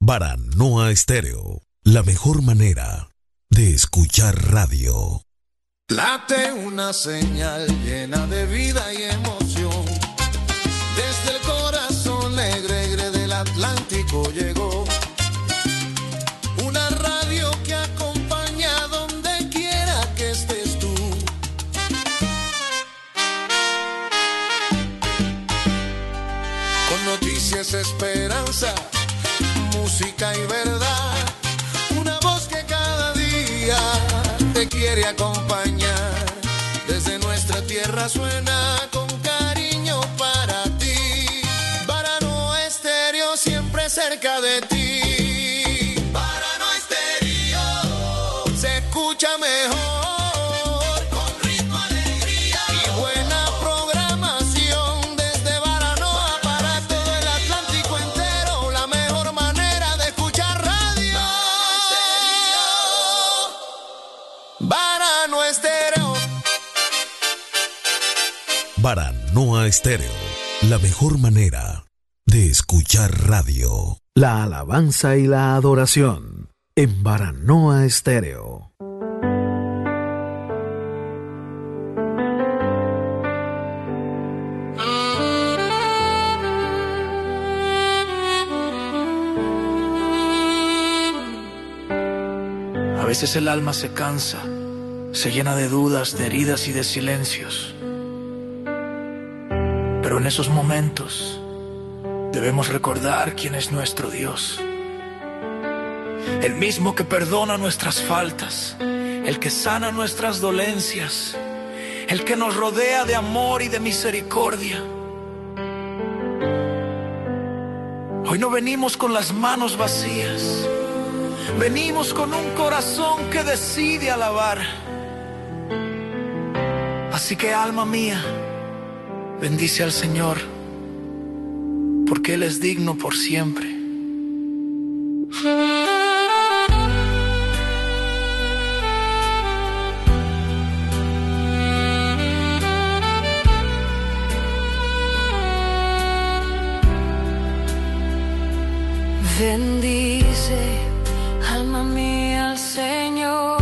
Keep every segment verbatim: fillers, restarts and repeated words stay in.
Baranoa Estéreo, la mejor manera de escuchar radio. Late una señal llena de vida y emoción. Desde el corazón negregre del Atlántico llegó una radio que acompaña donde quiera que estés tú. Con noticias, esperanza, música y verdad. Una voz que cada día te quiere acompañar. Desde nuestra tierra suena con cariño para ti. Baranoa Estéreo siempre cerca de ti. Baranoa Estéreo se escucha mejor, con ritmo, alegría y buena programación. Desde Baranoa para todo el Atlántico entero, la mejor manera de escuchar radio. Baranoa Estéreo. Baranoa Estéreo, la mejor manera de escuchar radio. La alabanza y la adoración en Baranoa Estéreo. A veces el alma se cansa, se llena de dudas, de heridas y de silencios. Pero en esos momentos debemos recordar quién es nuestro Dios. El mismo que perdona nuestras faltas, el que sana nuestras dolencias, el que nos rodea de amor y de misericordia. Hoy no venimos con las manos vacías, venimos con un corazón que decide alabar. Así que, alma mía, bendice al Señor, porque Él es digno por siempre. Bendice, alma mía, al Señor.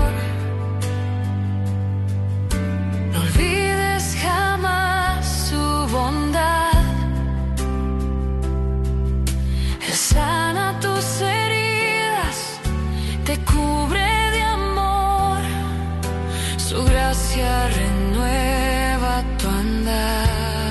No olvides jamás su bondad. Él sana tus heridas, te cubre de amor. Su gracia renueva tu andar.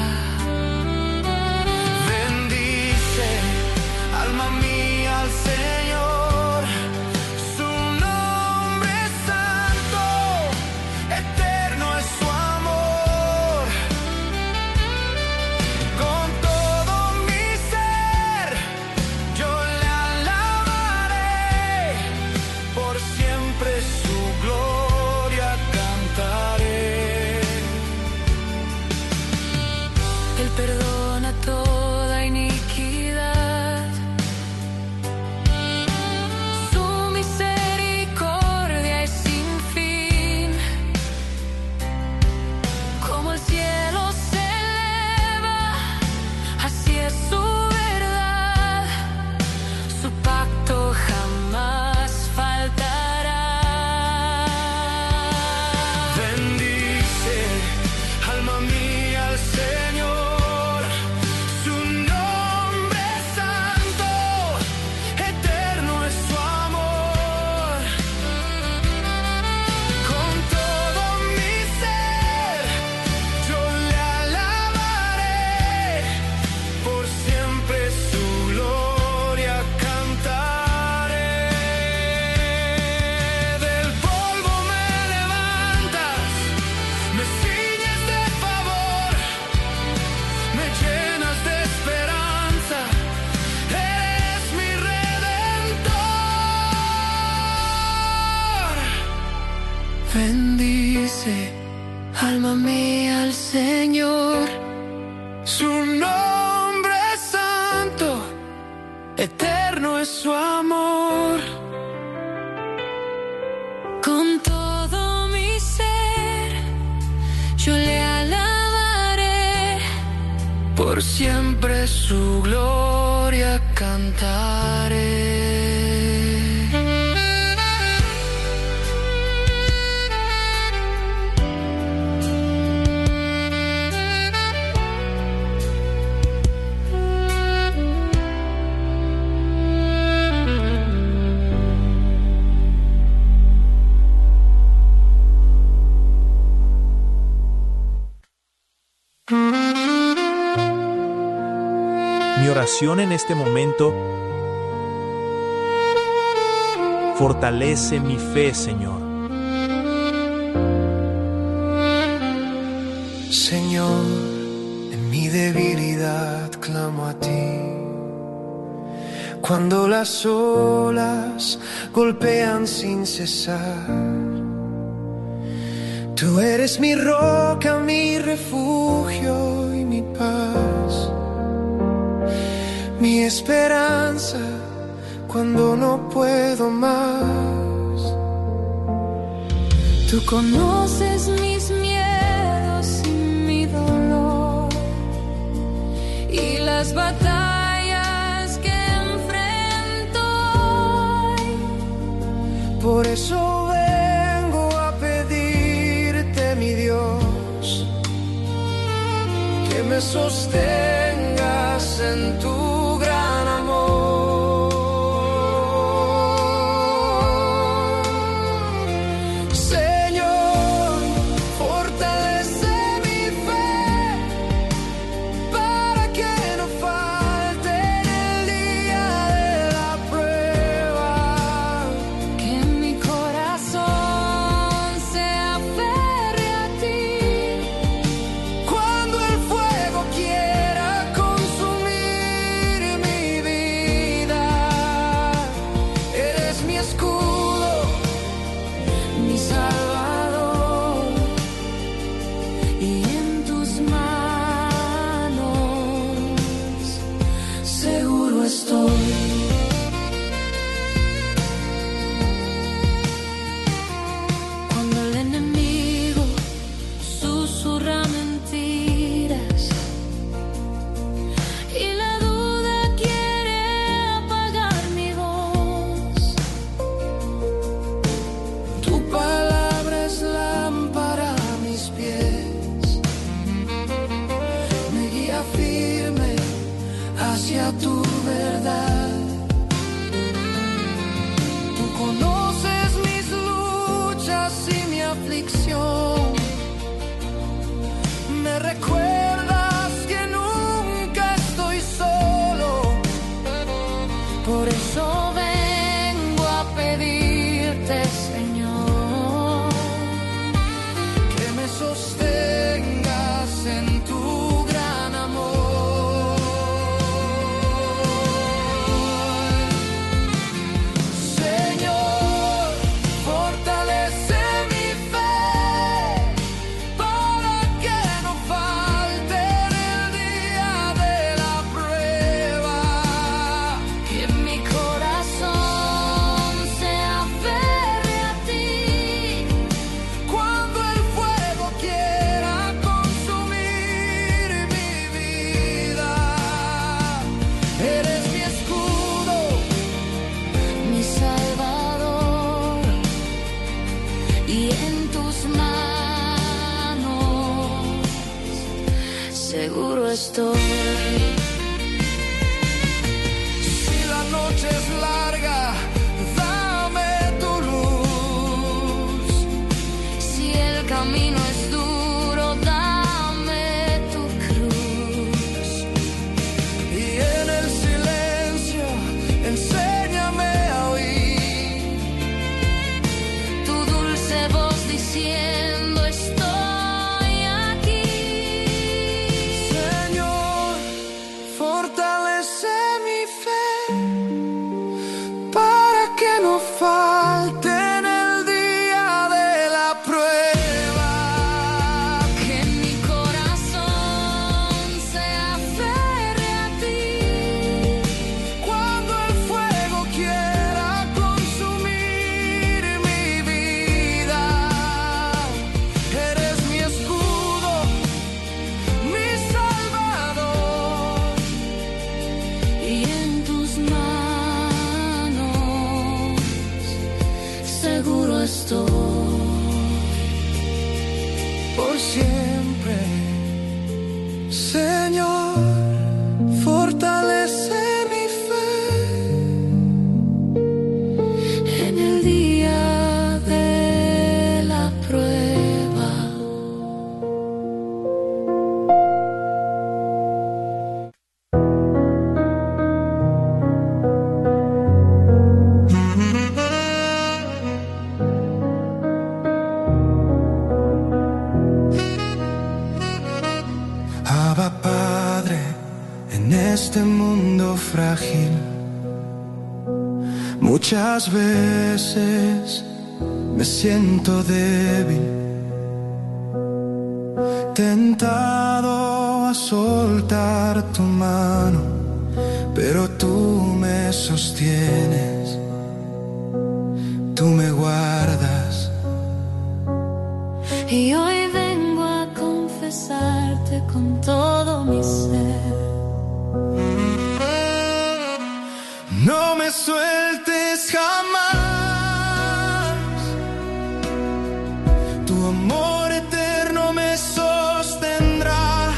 Bendice, alma mía, al Señor. Su nombre es santo, eterno es su amor. Con todo mi ser, yo le alabaré. Por siempre su gloria cantaré. oración en este momento, fortalece mi fe, Señor. Señor, en mi debilidad clamo a ti. Cuando las olas golpean sin cesar, tú eres mi roca, mi refugio y mi paz, mi esperanza cuando no puedo más. Tú conoces mis miedos y mi dolor y las batallas que enfrento hoy. Por eso vengo a pedirte, mi Dios, que me sostengas en tu gran amor. Muchas veces me siento débil, tentado a soltar tu mano, pero tú me sostienes, tú me guardas. Y hoy vengo a confesarte con todo mi ser. No me sueltes jamás, tu amor eterno me sostendrá.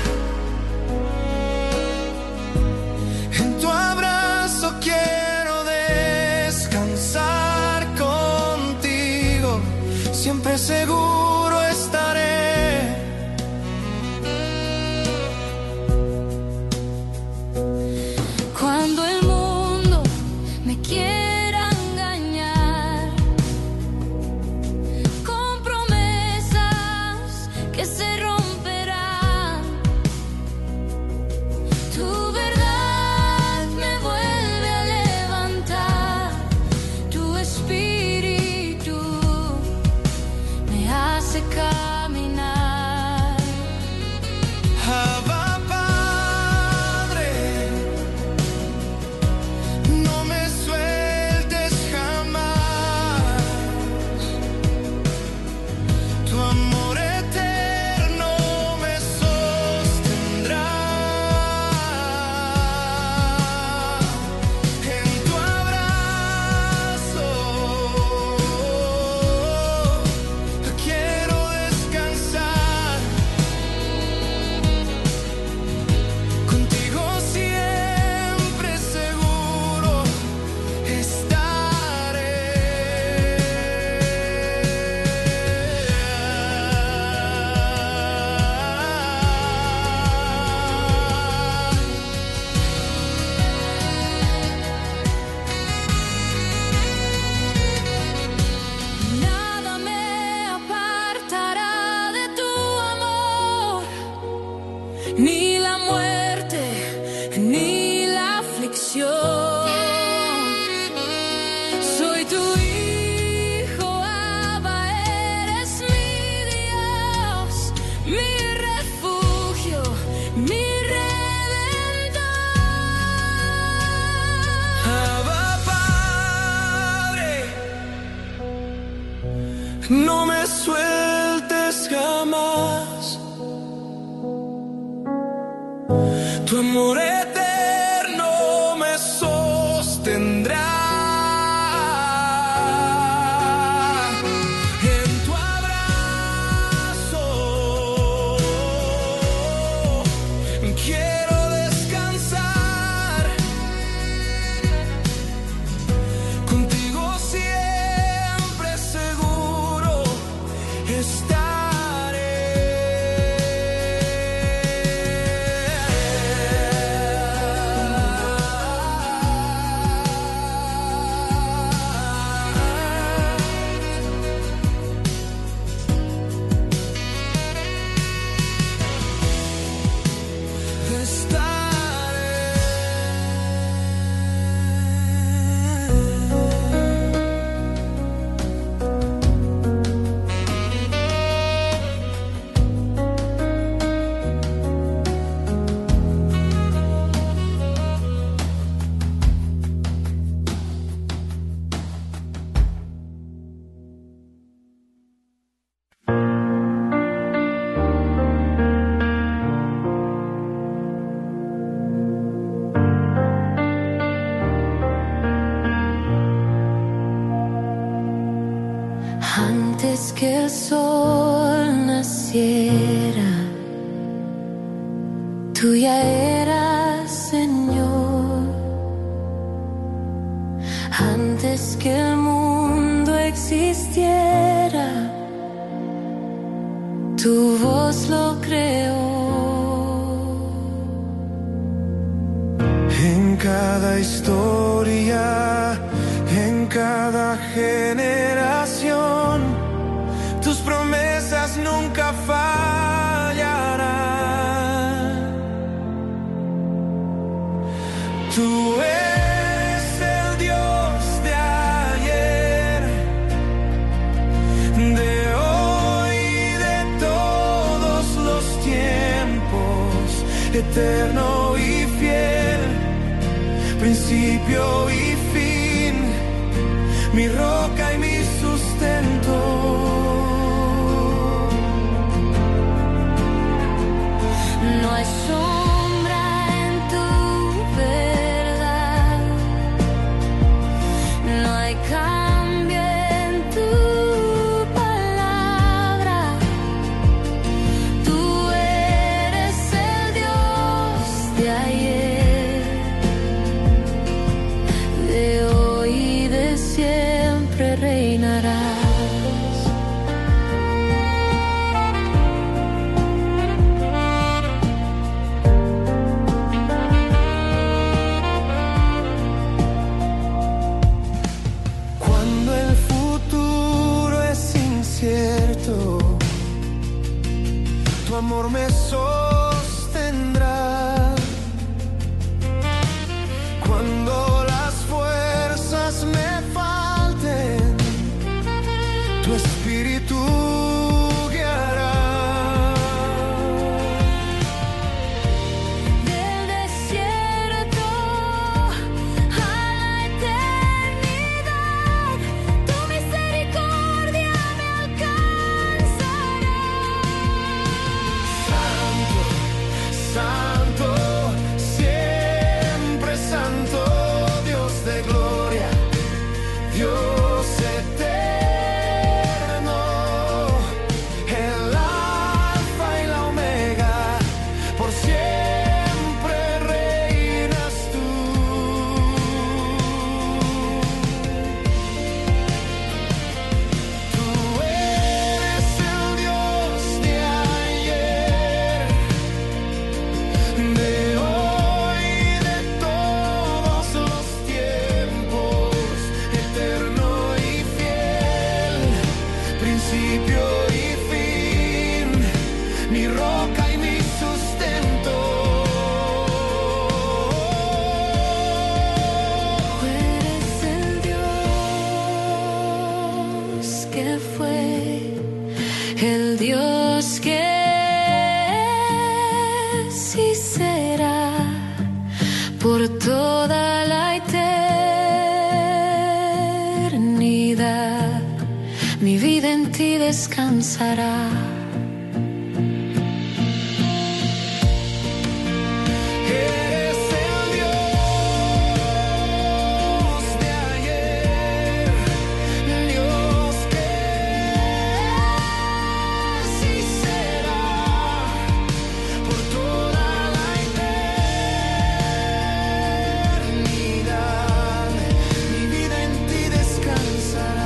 En tu abrazo quiero descansar contigo, siempre seguro estaré. Cuando el mundo me quiera engañar con promesas que se romperán, tu verdad me vuelve a levantar, tu espíritu me hace caminar. Abba, Padre, no me sueltes jamás, tu amor eterno me sostendrá. En tu abrazo quiero descansar, contigo siempre seguro estaré. Nada me apartará de tu amor, ni la muerte, ni la aflicción. Soy tu hijo, Abba, eres mi Dios, mi refugio, mi redentor. Abba, Padre, no me sueltes jamás, tu amor eterno me sostendrá. En tu abrazo quiero descansar, contigo siempre seguro estaré. Antes que el sol naciera, tú ya eras Señor. Antes que el mundo existiera, tu voz lo creó. En cada historia, en cada generación, tus promesas nunca fallarán. Tú eres el Dios de eterno y fiel, principio y fin, mi roca y mi sustento. No hay sombra en tu verdad, no hay cambio en tu palabra. Tú eres el Dios de ayer, de hoy y de siempre reinarás. Tu amor me sostendrá cuando las fuerzas me falten, tu espíritu guiará. Del desierto a la eternidad, tu misericordia me alcanzará. Santo, siempre santo, Dios de gloria, Dios eterno, el alfa y la omega, por siempre reinas tú. Tú eres el Dios de ayer, de hoy y de todos los tiempos, eterno y fiel, principio y fin, mi roca y mi sustento. Tú eres el Dios que fue, el Dios que es y será por toda la eternidad. Mi vida en ti descansará. Eres el Dios de ayer, el Dios que es y será por toda la eternidad. Mi vida en ti descansará.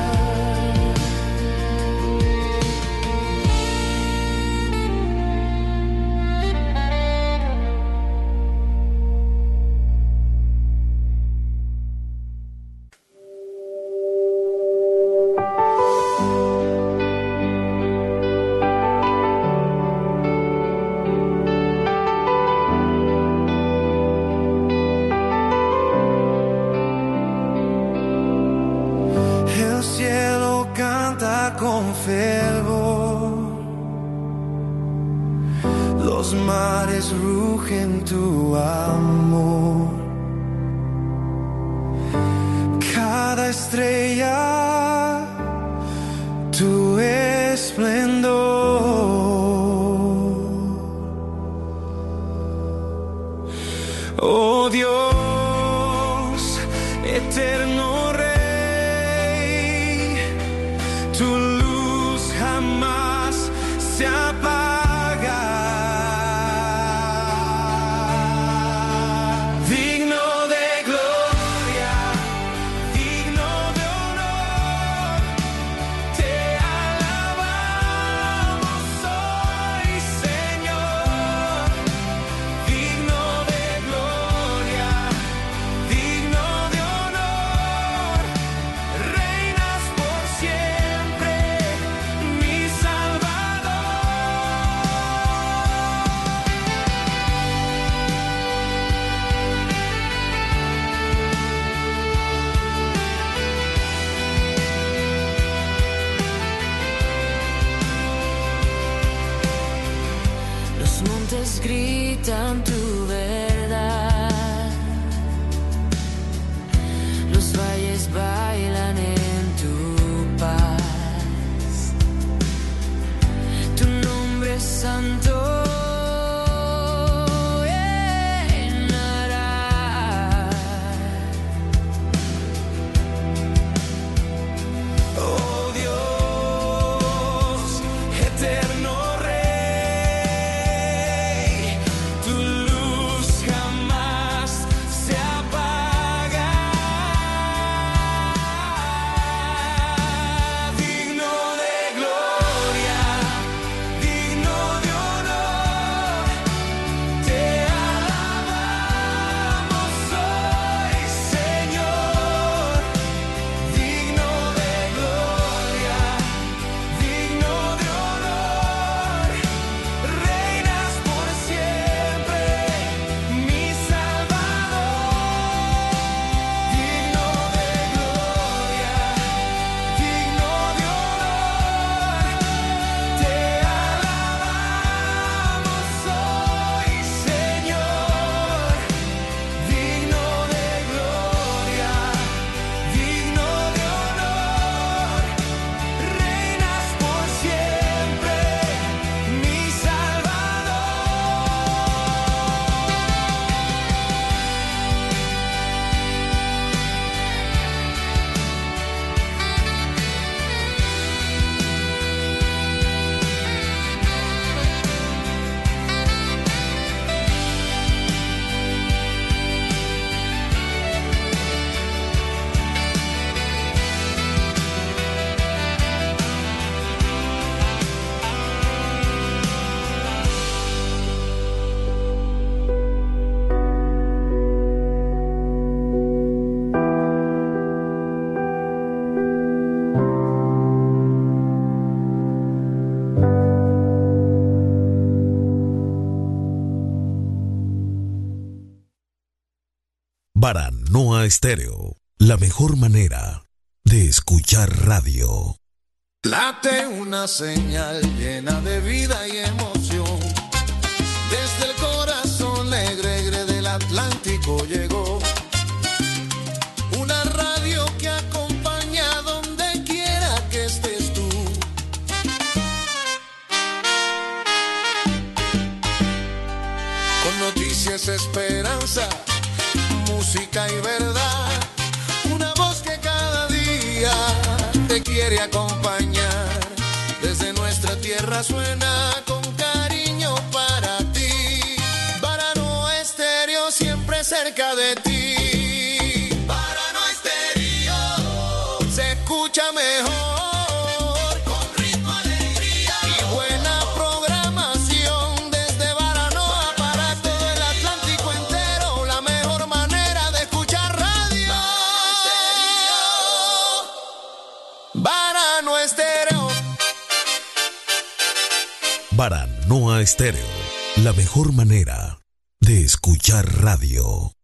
El cielo canta con fervor, los mares rugen tu amor, cada estrella tu esplendor. Oh Dios, eterno Rey, tu luz jamás se apaga. Digno de gloria, digno de honor, te alabamos. gritan tu verdad. Los valles bailan en tu paz. Tu nombre es santo. Baranoa Estéreo, la mejor manera de escuchar radio. Late una señal llena de vida y emoción. Desde el corazón negregre del Atlántico llegó una radio que acompaña donde quiera que estés tú. Con noticias, esperanza, música y verdad, una voz que cada día te quiere acompañar. Desde nuestra tierra suena con cariño para ti. Baranoa Estéreo siempre cerca de ti. Baranoa Estéreo se escucha mejor. Baranoa Estéreo, la mejor manera de escuchar radio.